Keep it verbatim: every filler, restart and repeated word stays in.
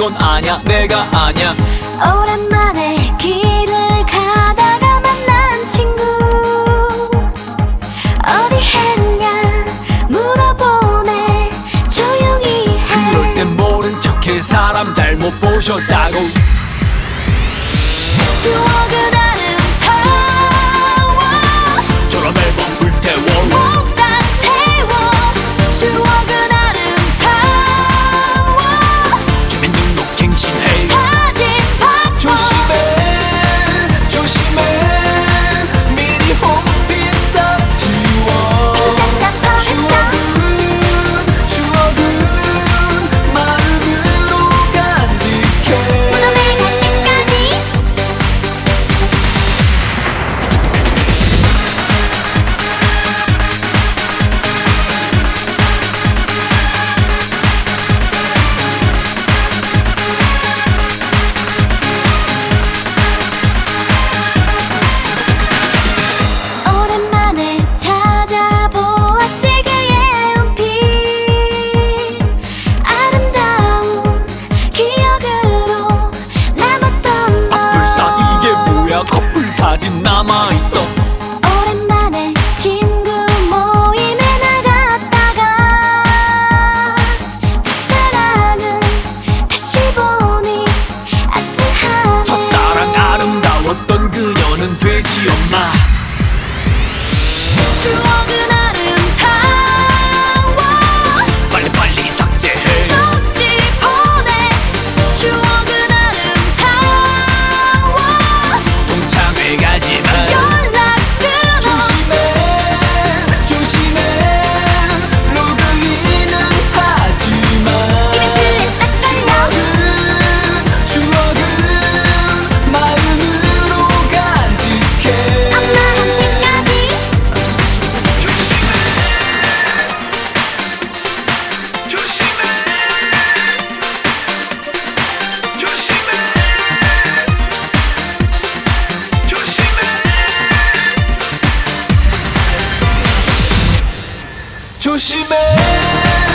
넌 아냐 내가 아냐. 오랜만에 길을 가다가 만난 친구 어디 했냐 물어보네 조용히 해. 그럴 땐 모른 척해 사람 잘못 보셨다고. 추억은 아름다워 저런 앨범 불태워 몽땅 태워. 추억은 아름다워 주민등록 갱신해. 사진 바꿔. 조심해 조심해 미리 홈피 싹 지워. 인생 다 버렸어. 추억은 추억은 마음으로 간직해. 무덤에 갈 때까지. 오랜만에 찾아보았지 그의 연필. 아름다운 기억으로 남았던 너. 불사 이게 뭐야 커플 사진 남아있어. 오랜만에 친구 모임에 나갔다가 첫사랑은 다시 보니 아찔하네. 첫사랑 아름다웠던 그녀는 되지 않나. 추억은 아름다워 빨리빨리 삭제해. 쪽지 보내. 추억은 아름다워 동창회 가지만 연락 끊어. 조심해 조심해 로그인은 하지마. 이벤트에 딱 달려. 추억은 추억은 마음으로 간직해. 엄마한테까지. 조심해 조심해 조심해 조심해 조심해